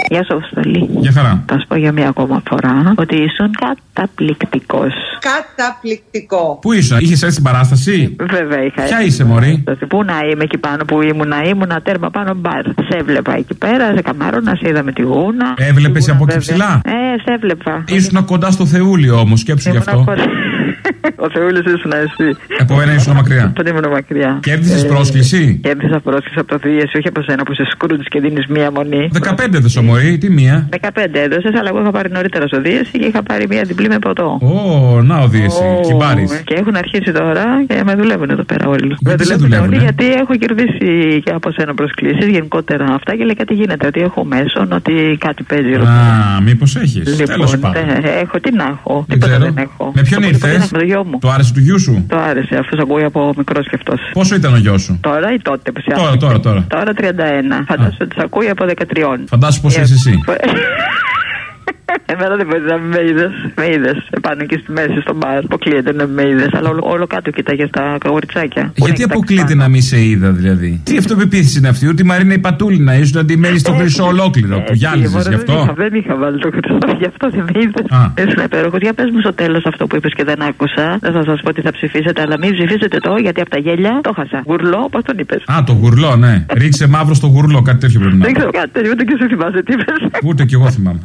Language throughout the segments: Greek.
Γεια σου, Αποστολή. Γεια χαρά. Θα σου πω για μία ακόμα φορά ότι ήσουν καταπληκτικός. Καταπληκτικό. Πού ήσουν, είχες έρθει στην παράσταση? Βέβαια είχα. Ποια είσαι, μωρή? Πού να είμαι εκεί πάνω που ήμουνα τέρμα πάνω μπαρ. Σε έβλεπα εκεί πέρα, σε καμάρωνα, σε είδα με τη γούνα. Έβλεπες από εκεί ψηλά? Σε έβλεπα. Ήσουν κοντά στο Θεούλη όμως, σκέψου γι' αυτό. Ο Θεούλης ήσουν εσύ. Από μένα ήσουν μακριά. Τον ήμουν μακριά. Κέρδισες πρόσκληση? Κέρδισα πρόσκληση από το Θείεση, όχι από σένα που σε Σκρούτζ και δίνεις μία μονή. 15 έδωσε, μωρή, τι μία? 15 έδωσες, αλλά εγώ είχα πάρει νωρίτερα στο Θείεση και είχα πάρει μία διπλή με ποτό. Να ο Θείεση, κυμπάρης. Και έχουν αρχίσει τώρα και με δουλεύουν εδώ πέρα όλοι. Γιατί σε δουλεύουν? Γιατί έχω κερδίσει και από σένα προσκλήσεις γενικότερα αυτά και λέει κάτι γίνεται. Ότι έχω μέσον, ότι κάτι παίζει. Μήπως έχεις? Τέλος πάντων. Έχω, τι να έχω. Τίποτα δεν έχω. Με ποιον ήρθες? Με το γιο μου. Το άρεσε του γιού σου? Το άρεσε, αφού σ' ακούει από μικρός και αυτός. Πόσο ήταν ο γιος σου? Τώρα ή τότε που Τώρα 31. Φαντάσου ότι σ' ακούει από 13. Φαντάσου πως είσαι εσύ. Εμένα δεν βοηθά, με είδες επάνω εκεί στη μέση στο μπαρ. Αποκλείεται να με είδες, αλλά όλο κάτω κοίταγε τα καγουριτσάκια. Γιατί αποκλείεται να μην σε είδα, δηλαδή? Τι αυτοπεποίθηση είναι αυτή? Ότι η Μαρίνα η Πατούλινα ήσουν αντιμένη στο χρυσό ολόκληρο. Που γυάλιζες γι' αυτό? Δεν είχα βάλει το χρυσό, γι' αυτό δεν με είδες. Ήσουν υπέροχος. Για πες μου στο τέλος αυτό που είπες και δεν άκουσα. Δεν θα σας πω τι θα ψηφίσετε, αλλά μην ψηφίσετε γιατί από τα γέλια το χάσα. Γουρλό, πώς τον είπες? Το γουρλό, ναι. Ρίξε μαύρο στο γουρλό, κάτι τέτοιο πρέπει να. Δεν ξέρω κάτι τέτοιο, ούτε και εσύ θυμάσαι τι είπες. Ούτε κι εγώ θυμάμαι.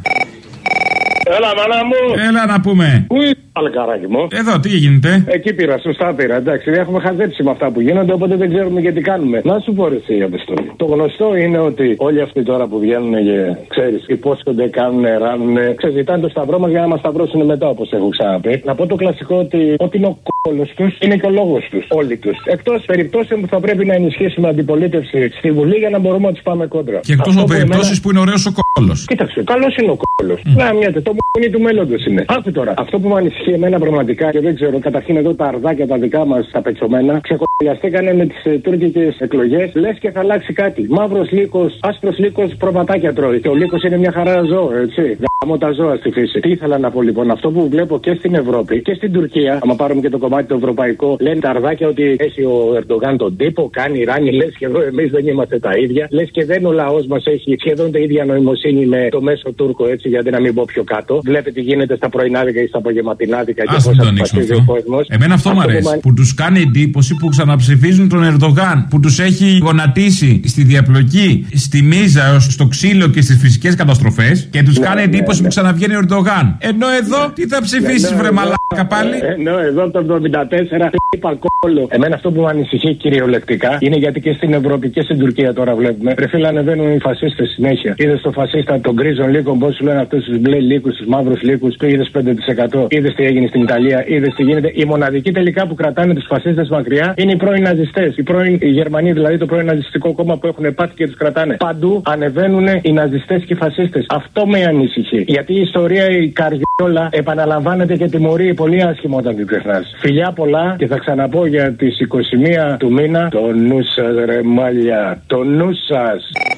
Έλα, μάνα μου! Έλα να πούμε. Πού είσαι, παλικάράκι μου? Εδώ, τι γίνεται? Εκεί πήρα, σωστά πήρα. Εντάξει, έχουμε χαζέψει με αυτά που γίνονται, οπότε δεν ξέρουμε και τι κάνουμε. Να σου πω, εσύ, Αποστολή. Το γνωστό είναι ότι όλοι αυτοί τώρα που βγαίνουν και ξέρεις, υπόσχονται, κάνουν, ράνουν, ξεζητάνε το σταυρό μας για να μας σταυρώσουν μετά, όπως έχω ξαναπεί. Να πω το κλασικό ότι ό,τι είναι ο κόλος τους είναι και ο λόγος τους. Όλοι τους. Εκτός περιπτώσεων που θα πρέπει να ενισχύσουμε αντιπολίτευση στη Βουλή για να μπορούμε να τους πάμε κόντρα. Και εκτός από περιπτώσεις που είναι ωραίος ο κόλος. Κοίταξε, καλός είναι ο κόλος. Να μοιάται, το μουνί του μέλλοντος είναι. Άκου τώρα. Αυτό που με ανησυχεί εμένα πραγματικά και δεν ξέρω, καταρχήν εδώ τα αρδάκια τα δικά μας τα πετσωμένα ξεκολλιαστήκανε με τις τουρκικές εκλογές. Λες και θα αλλάξει κάτι. Μαύρος λύκος, άσπρος λύκος προβατάκια τρώει. Και ο λύκος είναι μια χαρά ζώο, έτσι. Γαμώ τα ζώα στη φύση. Τι ήθελα να πω λοιπόν, αυτό που βλέπω και στην Ευρώπη και στην Τουρκία, άμα πάρουμε και το κομμάτι το ευρωπαϊκό, λένε τα αρδάκια ότι έχει ο Ερντογάν τον τύπο, κάνει ράνι, λες και εδώ εμείς δεν είμαστε τα ίδια. Λες και δεν ο λαός μας έχει σχεδόν την ίδια νοημοσύνη με το μέσο Τούρκο, έτσι, γιατί να μην πω πιο κάτω. Βλέπετε τι γίνεται στα πρωινάδικα ή στα απογευματινάδικα και πώς αποφασίζει ο κόσμος. Εμένα αυτό μου αρέσει. Που τους κάνει εντύπωση που ξαναψηφίζουν τον Ερντογάν, που τους έχει γονατίσει στη διαπλοκή, στη μίζα, στο ξύλο και στις φυσικές καταστροφές και τους κάνει εντύπωση που ξαναβγαίνει ο Ερντογάν. Ενώ εδώ τι θα ψηφίσεις, βρε μαλάκα πάλι? Ενώ εδώ το 74 είπα κόλλο. Εμένα αυτό που με ανησυχεί κυριολεκτικά είναι γιατί και στην Ευρώπη και στην Τουρκία τώρα βλέπουμε. Ρε φίλε, ανεβαίνουν οι φασίστες συνέχεια. Είδες το φασίστα των γκρίζων λύκων, πώς σου λένε αυτούς τους μπλε λύκους, τους μαύρους λύκους, το είδες 5%. Είδες τι έγινε στην Ιταλία, είδες τι γίνεται. Οι μοναδικοί τελικά που κρατάνε τους φασίστες μακριά είναι οι πρώην ναζιστές. Οι Γερμανοί δηλαδή, το πρώην ναζιστικό κόμμα που έχουν πάθει και τους κρατάνε. Παντού ανεβαίνουν οι ναζιστές και οι φασίστες. Αυτό με ανησυχεί. Γιατί η ιστορία, η καριόλα επαναλαμβάνεται και τιμωρεί πολύ άσχημα όταν την ξεχνάς. Φιλιά πολλά και θα ξαναπώ για τις 21 του μήνα. Το νου σας, ρε μάλια, το νου σας.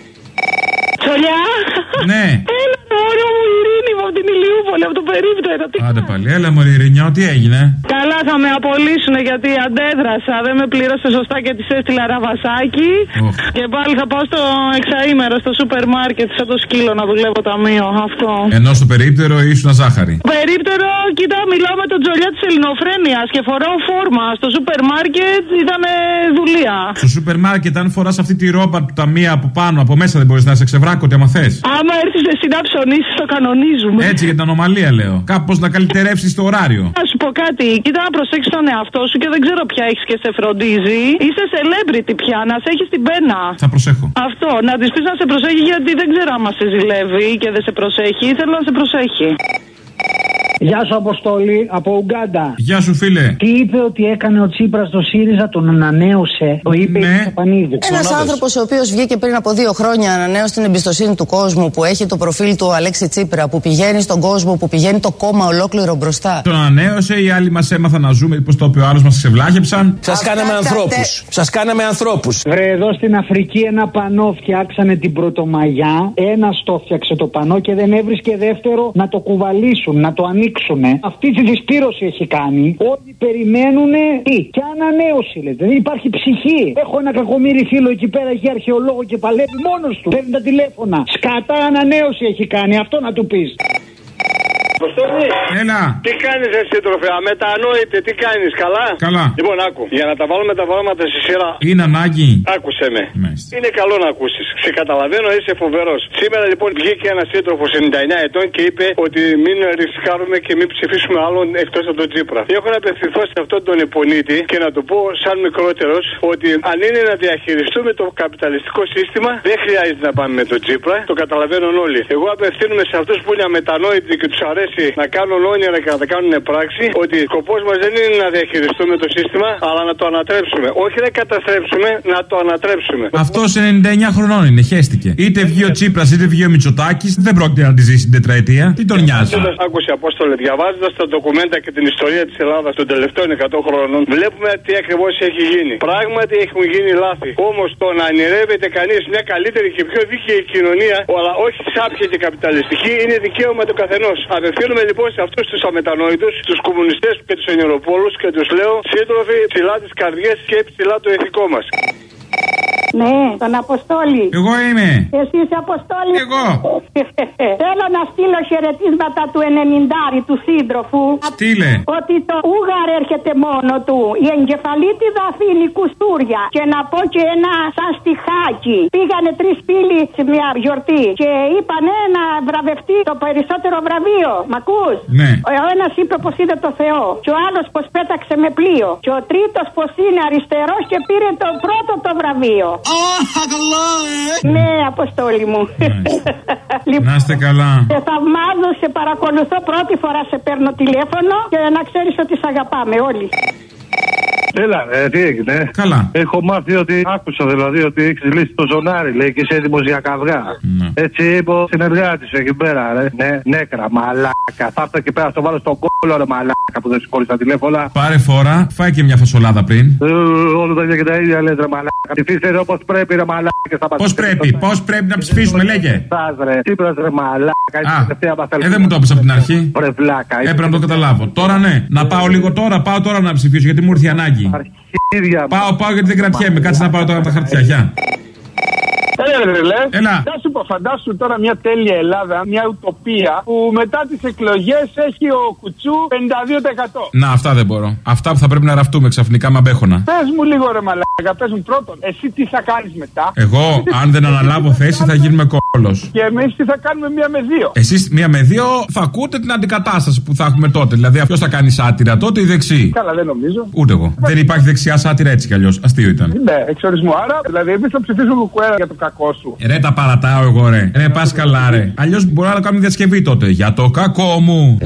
Τσολιά! Ναι! Έλα μωρό μου, Ειρήνη μου, από την Ηλιούπολη, από το περίπτερο. Άντε πάλι, έλα μωρή Ειρηνιό, τι έγινε? Καλά, θα με απολύσουν γιατί αντέδρασα. Δεν με πλήρωσε σωστά και της έστειλα ραβασάκι. Και πάλι θα πάω στο εξαήμερο, στο σούπερ μάρκετ, σαν το σκύλο να δουλεύω ταμείο. Αυτό. Ενώ στο περίπτερο ήσουν ζάχαρη. Περίπτερο, κοίτα, μιλάω με τον Τζολιά της Ελληνοφρένειας και φοράω φόρμα. Στο σούπερ μάρκετ ήταν δουλεία. Στο σούπερ μάρκετ, αν φοράς αυτή τη ρόμπα του ταμεία από πάνω, από μέσα δεν μπορείς να σε ξεβράκωτε άμα θες. Άμα έρθεις εσύ να ψωνίσεις, το κανονίζουμε. Έτσι για την ανομαλία λέω. Κάπως να καλυτερεύσεις το ωράριο. Να σου πω κάτι, κοίτα να προσέξεις τον εαυτό σου και δεν ξέρω ποια έχεις και σε φροντίζει. Είσαι celebrity πια, να σε έχεις την πένα. Θα προσέχω. Αυτό, να της πεις να σε προσέχει γιατί δεν ξέρω άμα σε ζηλεύει και δεν σε προσέχει. Θέλω να σε προσέχει. Γεια σου, Αποστόλη, από Ουγκάντα. Γεια σου, φίλε. Τι είπε ότι έκανε ο Τσίπρας στο ΣΥΡΙΖΑ, τον ανανέωσε? Το είπε η Στεφανίδη. Ένας άνθρωπος ο οποίος βγήκε πριν από 2 χρόνια, ανανέωσε την εμπιστοσύνη του κόσμου, που έχει το προφίλ του Αλέξη Τσίπρα, που πηγαίνει στον κόσμο, που πηγαίνει το κόμμα ολόκληρο μπροστά. Τον ανανέωσε, οι άλλοι μας έμαθαν να ζούμε, πως το είπε ο άλλος, μας ξεβλάχεψαν. Σας κάναμε ανθρώπους. Σας κάναμε ανθρώπους. Βρε, εδώ στην Αφρική ένα πανό φτιάξανε την Πρωτομαγιά. Ένας το φτιάξε το πανό και δεν έβρισκε δεύτερο να το κουβαλήσουν, να το ανοίξουν. δείξουμε. Αυτή τη δυσπήρωση έχει κάνει. Όλοι περιμένουν τι, και ανανέωση λέτε. Δεν υπάρχει ψυχή. Έχω ένα κακομοίρι φίλο εκεί πέρα, έχει αρχαιολόγο και παλεύει μόνος του. Παίρνει τα τηλέφωνα. Σκατά ανανέωση έχει κάνει, αυτό να του πεις. Αποστόλη! Έλα! Τι κάνεις εσύ, τροφέα, αμετανόητε, τι κάνεις, καλά? Καλά. Λοιπόν, άκου, για να τα βάλουμε τα πράγματα στη σειρά. Είναι ανάγκη. Άκουσε με. Μάλιστα. Είναι καλό να ακούσεις. Σε καταλαβαίνω, είσαι φοβερός. Σήμερα λοιπόν βγήκε ένας σύντροφος 99 ετών και είπε ότι μην ρισκάρουμε και μην ψηφίσουμε άλλον εκτός από τον Τσίπρα. Έχω να απευθυνθώ σε αυτόν τον υπονήτη και να του πω, σαν μικρότερος, ότι αν είναι να διαχειριστούμε το καπιταλιστικό σύστημα, δεν χρειάζεται να πάμε με τον Τσίπρα. Το καταλαβαίνουν όλοι. Εγώ απευθύνομαι σε αυτούς που είναι αμετανόητοι και τους αρέσει να κάνουν όνειρα και να τα κάνουν πράξη, ότι σκοπός μας δεν είναι να διαχειριστούμε το σύστημα, αλλά να το ανατρέψουμε. Όχι να καταστρέψουμε, να το ανατρέψουμε. Αυτός 99 χρονών είναι, χέστηκε. Είτε βγει ο Τσίπρας είτε βγει ο Μητσοτάκης, δεν πρόκειται να τη ζήσει την τετραετία. Τι τον νοιάζει. Άκουσε, Απόστολε, διαβάζοντας τα ντοκουμέντα και την ιστορία της Ελλάδας των τελευταίων 100 χρόνων, βλέπουμε τι ακριβώς έχει γίνει. Πράγματι έχουν γίνει λάθη. Όμως το να ονειρεύεται κανείς μια καλύτερη και πιο δίκαιη κοινωνία, αλλά όχι σάπια και καπιταλιστική, είναι δικαίωμα του καθενός. Απευθύνουμε λοιπόν σε αυτούς τους αμετανόητους, τους κομμουνιστές και τους ενιεροπόλους και τους λέω, σύντροφοι, ψηλά τις καρδιές και ψηλά το ηθικό μας. Ναι, τον Αποστόλη. Εγώ είμαι. Εσύ είσαι Αποστόλη. Εγώ. Θέλω να στείλω χαιρετίσματα του 90 του σύντροφου. Στείλε. Ότι το Ούγαρ έρχεται μόνο του. Η εγκεφαλίτιδα αφήνει κουστούρια. Και να πω και ένα σαν στιχάκι. Πήγανε 3 φίλοι σε μια γιορτή και είπανε να βραβευτεί το περισσότερο βραβείο. Μ' ακούς? Ναι. Ο ένας είπε πως είδε το Θεό. Και ο άλλος πως πέταξε με πλοίο. Και ο τρίτος πως είναι αριστερός και πήρε το πρώτο το βραβείο. Ναι, Αποστόλη μου. Να είστε καλά. Σε θαυμάζω, σε παρακολουθώ, πρώτη φορά σε παίρνω τηλέφωνο και να ξέρεις ότι σε αγαπάμε όλοι. Έλα, τι έγινε? Καλά. Έχω μάθει ότι άκουσα δηλαδή ότι έχεις λύσει το ζωνάρι, λέει, και είσαι έτοιμος για καυγά. Ναι. Έτσι είπε ο συνεργάτης εκεί πέρα, ρε. Ναι, νέκρα, μαλάκα. Θα έρθω εκεί πέρα, στο βάλω στον κόλλο, ρε μαλάκα, που δεν σηκώνεις τα τηλέφωνα. Πάρε φορά, φάει και μια φασολάδα πριν. Όλα τα ίδια και τα ίδια λες, ρε μαλάκα. Ψηφίστε όπως πρέπει, ρε μαλάκα. Πώς πρέπει να ψηφίσουμε, λέγε. Τσίπρας, ρε μαλάκα. Δεν μου το έπαιξε από την αρχή. Έπρεπε να το καταλάβω. Τώρα ναι, να πάω λίγο τώρα, πάω τώρα να ψηφίσω γιατί μου ήρθε η ανάγκη. Πάω γιατί δεν κρατιέμαι. Κάτσε να πάω τώρα τα χαρτιά. Γεια. Έλα. Θα σου πω, φαντάσου τώρα μια τέλεια Ελλάδα, μια ουτοπία που μετά τις εκλογές έχει ο Κουτσού 52%. Να, αυτά δεν μπορώ. Αυτά που θα πρέπει να ραφτούμε ξαφνικά με αμπέχωνα. Πες μου λίγο, ρε μαλάκα, πες μου πρώτον, εσύ τι θα κάνεις μετά? Εγώ, αν δεν αναλάβω θέση, θα γίνουμε κόλλος. Και εμείς τι θα κάνουμε 1 με 2? Εσείς 1 με 2 θα ακούτε την αντικατάσταση που θα έχουμε τότε. Δηλαδή, ποιος θα κάνει σάτυρα τότε, η δεξί? Καλά, δεν νομίζω. Ούτε εγώ. Δεν υπάρχει δεξιά σάτυρα έτσι κι αλλιώς. Αστείο ήταν. Ναι, εξορισμού. Άρα, δηλαδή, εμείς θα ψηφίσουμε κουκουέρα για το κακό σου. Ρε, τα παρατάω εγώ, ρε. Ρε, πας καλά, ρε. Αλλιώς μπορεί να κάνουμε διασκευή τότε. Για το κακό μου.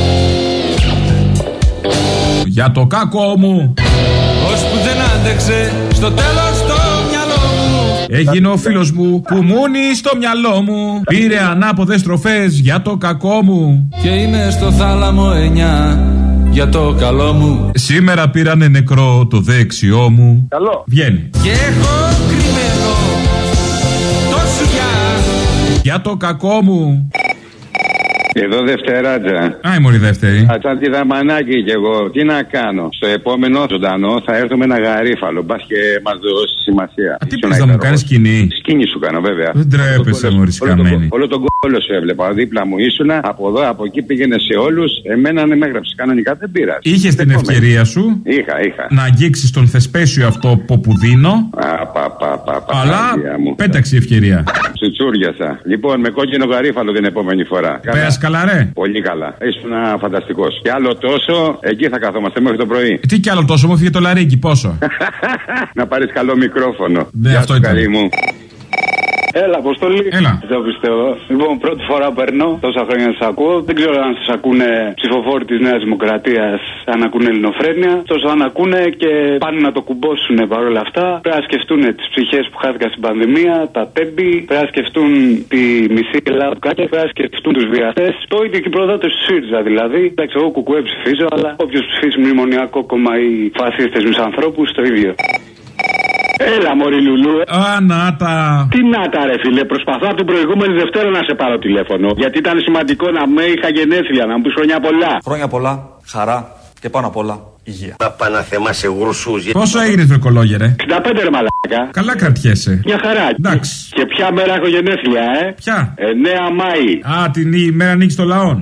Για το κακό μου. Ώσπου δεν άντεξε, στο τέλος το μυαλό μου. Έγινε ο φίλος μου που μούνει στο μυαλό μου. Πήρε ανάποδες στροφές για το κακό μου. Και είναι στο θάλαμο 9 για το καλό μου. Σήμερα πήρανε νεκρό το δεξιό μου. Καλό. Βγαίνει. Και έχω κρυμμένο το σουγιά για το κακό μου. Εδώ Δευτεράτζα. Α, η μωρή δεύτερη. Σαν τη Δαμανάκη κι εγώ. Τι να κάνω. Στο επόμενο ζωντανό θα έρθω με ένα γαρίφαλο. Μπας και μας δώσει σημασία. Τι πες, θα μου κάνεις σκηνή? Σκηνή σου κάνω, βέβαια. Δεν τρέπεσαι, μωρή σκαμμένη. Όλο τον κόλλο σου έβλεπα. Δίπλα μου ήσουνα. Από εδώ, από εκεί πήγαινε σε όλους. Εμένα με έγραψε. Κανονικά δεν πήρα. Είχες την ευκαιρία σου. Είχα. Να αγγίξεις τον θεσπέσιο αυτό που δίνω. Αλλά πέταξε η ευκαιρία. Τσουτσούριασα. Λοιπόν, με κόκκινο γαρίφαλο την επόμενη φορά. Πέρασε καλά, ρε. Πολύ καλά. Ήσουν φανταστικός. Και άλλο τόσο, εκεί θα καθόμαστε μέχρι το πρωί. Τι κι άλλο τόσο, μου έφυγε το λαρίκι, πόσο. Να πάρεις καλό μικρόφωνο. Ναι, αυτό ήταν. Μου. Έλα, Αποστολή. Έλα. Δεν πιστεύω. Λοιπόν, πρώτη φορά παίρνω, τόσα χρόνια σας ακούω. Δεν ξέρω αν σας ακούνε ψηφοφόροι της Νέας Δημοκρατίας, αν ακούνε ελληνοφρένεια. Τόσο αν ακούνε και πάνε να το κουμπώσουν παρόλα αυτά. Πρέπει να σκεφτούν τις ψυχές που χάθηκαν στην πανδημία, τα τέμπη. Πρέπει να σκεφτούν τη μισή Ελλάδα που κάτσε. Πρέπει να σκεφτούν τους βιαστές. Το ίδιο και οι προδότες του ΣΥΡΙΖΑ δηλαδή. Εντάξει, εγώ κουκουέ ψηφίζω, αλλά όποιος ψηφίσει μνημονιακό κόμμα ή φασίστες μισανθρώπους, το ίδιο. Έλα, μωρή Λουλού. Α, νάτα. Τι νάτα, ρε φίλε. Προσπαθώ από την προηγούμενη Δευτέρα να σε πάρω τηλέφωνο. Γιατί ήταν σημαντικό να με είχα γενέθλια, να μου πει χρόνια πολλά. Χρόνια πολλά, χαρά και πάνω απ' όλα υγεία. Τα παναθεμά σε γρουσούς. Πόσο έγινε βρεκολόγε, ρε? 65 ρε μαλάκα. Καλά κρατιέσαι. Μια χαρά. Εντάξει. Και ποια μέρα έχω γενέθλια, Ποια? 9 Μάη. Α, την ημέρα νίκης των λαών.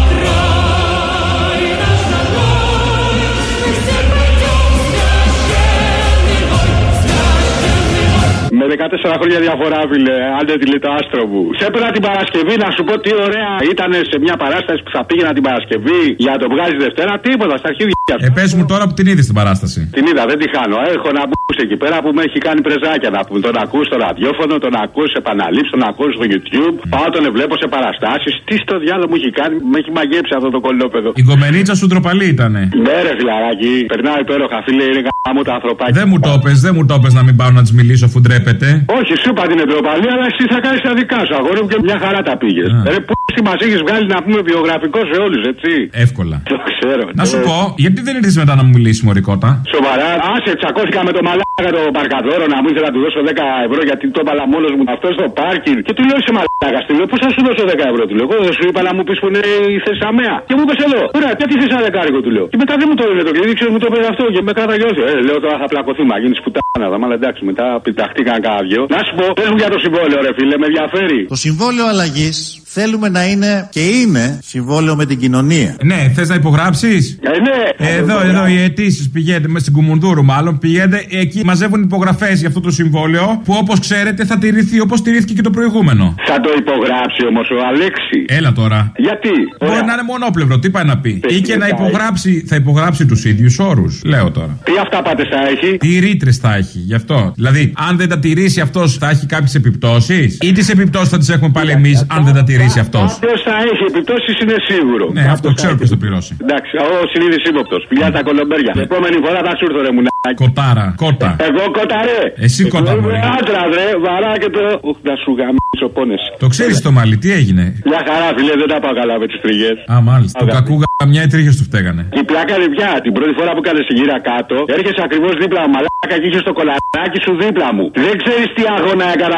Με 14 χρόνια διαφορά, φίλε. Άντε τη λέει το άστρο μου. Σε έπαιρνα την Παρασκευή να σου πω τι ωραία ήταν σε μια παράσταση που θα πήγαινα την Παρασκευή για το βγάζει Δευτέρα. Τίποτα, στα αρχίδια. Πες μου τώρα που την είδες την παράσταση. Την είδα, δεν τη χάνω. Έχω να μπούσει εκεί πέρα που με έχει κάνει πρεζάκια να πούμε. Τον ακούς στο ραδιόφωνο, τον ακούς σε επαναλήψεις, τον ακούς στο YouTube. Πάω τον βλέπω σε παραστάσεις. Τι στο διάλογο μου έχει κάνει, με έχει μαγέψει αυτό το κολόπεδο. Η γκομενίτσα σου ντροπαλή ήτανε. Ναι, ρε φιλαράκι, περνάω υπέροχα, φίλε, είναι γάμο τα ανθρωπάκια. Δεν μου το πες να μην πάω να τη μιλήσω αφού ντρέπεται. Όχι, σου είπα την ντροπαλή, αλλά εσύ θα κάνεις τα δικά σου, αγόρι μου, και μια χαρά τα πήγες. Ρε, πού μας έχεις βγάλει να πούμε βιογραφικό σε όλους, έτσι. Εύκολα. Το ξέρω. Να σου πω, γιατί δεν ήρθες μετά να μου μιλήσει μωρικότα. Σοβαρά, άσε, τσακώθηκα με το μαλάκα το παρκαδόρο να μου ήθελα να του δώσω 10 ευρώ γιατί το έβαλα μόνος μου αυτό στο πάρκινγκ. Και του λέω σε μαλάκα, του λέω, πώς θα σου δώσω 10 ευρώ, του λέω. Εγώ δεν σου είπα να μου πεις που είναι η Θεσσαμαία. Και μου είπες εδώ, ωραία, γιατί θες ένα δεκάρικο, του λέω. Και μετά δεν μου το έλεγε το κλειδί, ξέρω μου το πήρε αυτό και με καταγιώθη. Λέω τώρα θα πλακωθούμε, γίνεις πουτάνα, αλλά εντάξει, μετά πιταχτήκαν κάνα δυο. Να σου πω, πες μου για το συμβόλαιο, ρε φίλε, με ενδιαφέρει. Το συμβόλαιο αλλαγής θέλουμε να είναι και είναι συμβόλαιο με την κοινωνία. Ναι, θες να υπογράψεις? Ναι. Εδώ οι αιτήσεις πηγαίνετε μέσα στην Κουμουνδούρου, μάλλον πηγαίνετε. Εκεί μαζεύουν υπογραφές για αυτό το συμβόλαιο που όπως ξέρετε θα τηρηθεί όπως τηρήθηκε και το προηγούμενο. Θα το υπογράψει όμως ο Αλέξη. Έλα τώρα. Γιατί? Μπορεί να είναι μονόπλευρο, τι πάει να πει. Ή και να υπογράψει, θα υπογράψει τους ίδιους όρους. Λέω τώρα. Τι αυταπάτες θα έχει? Τι ρήτρες θα έχει, γι' αυτό. Δηλαδή, αν δεν τα τηρήσει αυτός, θα έχει κάποιες επιπτώσεις. Ή τις επιπτώσεις θα τις έχουμε πάλι εμείς, αν δεν τα τηρήσει αυτός. Ποιος θα έχει επιπτώσεις είναι σίγουρο. Ναι, αυτό ξέρω ποιος το πληρώσει. Εντάξει, ο συνείδης ύποπτος. Φιλιά τα κολομπέρια. Την επόμενη φορά θα σου έρθω, ρε μου. Κοτάρα, κότα. Εγώ κότα, ρε. Εσύ κότα, μωρέ. Άντρα, ρε, βαρά και το. Να σου γαμίσω πόνες. Το ξέρεις το μαλλί, τι έγινε? Μια χαρά, φίλε, δεν τα πάω καλά με τις τριγές. Α, μάλιστα. Το κακού γαμιά οι τρίχες του φταίγανε. Η πλάκα είναι πια. Την πρώτη φορά που κάνεις γύρα κάτω, έρχεσαι ακριβώς δίπλα μου. Μαλάκα και είχες το κολαράκι σου δίπλα μου. Δεν ξέρεις τι αγώνα έκανα.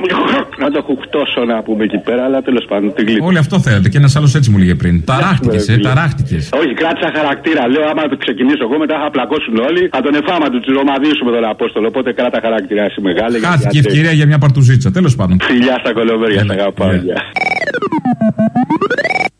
Να το κουκτώσω να πούμε εκεί πέρα, αλλά τέλος πάντων την γλύψη. Όλοι αυτό θέλετε και ένας άλλος έτσι μου λέγε πριν. Ταράχτηκες. Όχι, κράτησα χαρακτήρα. Λέω, άμα το ξεκινήσω εγώ, μετά θα πλακώσουν όλοι. Θα τον εφάμα του τσιρομαδίσουμε τον Απόστολο. Οπότε κράτα χαρακτήρα, εσύ μεγάλη. Χάθηκε η ευκαιρία για μια παρτουζίτσα, τέλος πάντων. Φιλιά στα κολοβέρια, τα αγαπάω.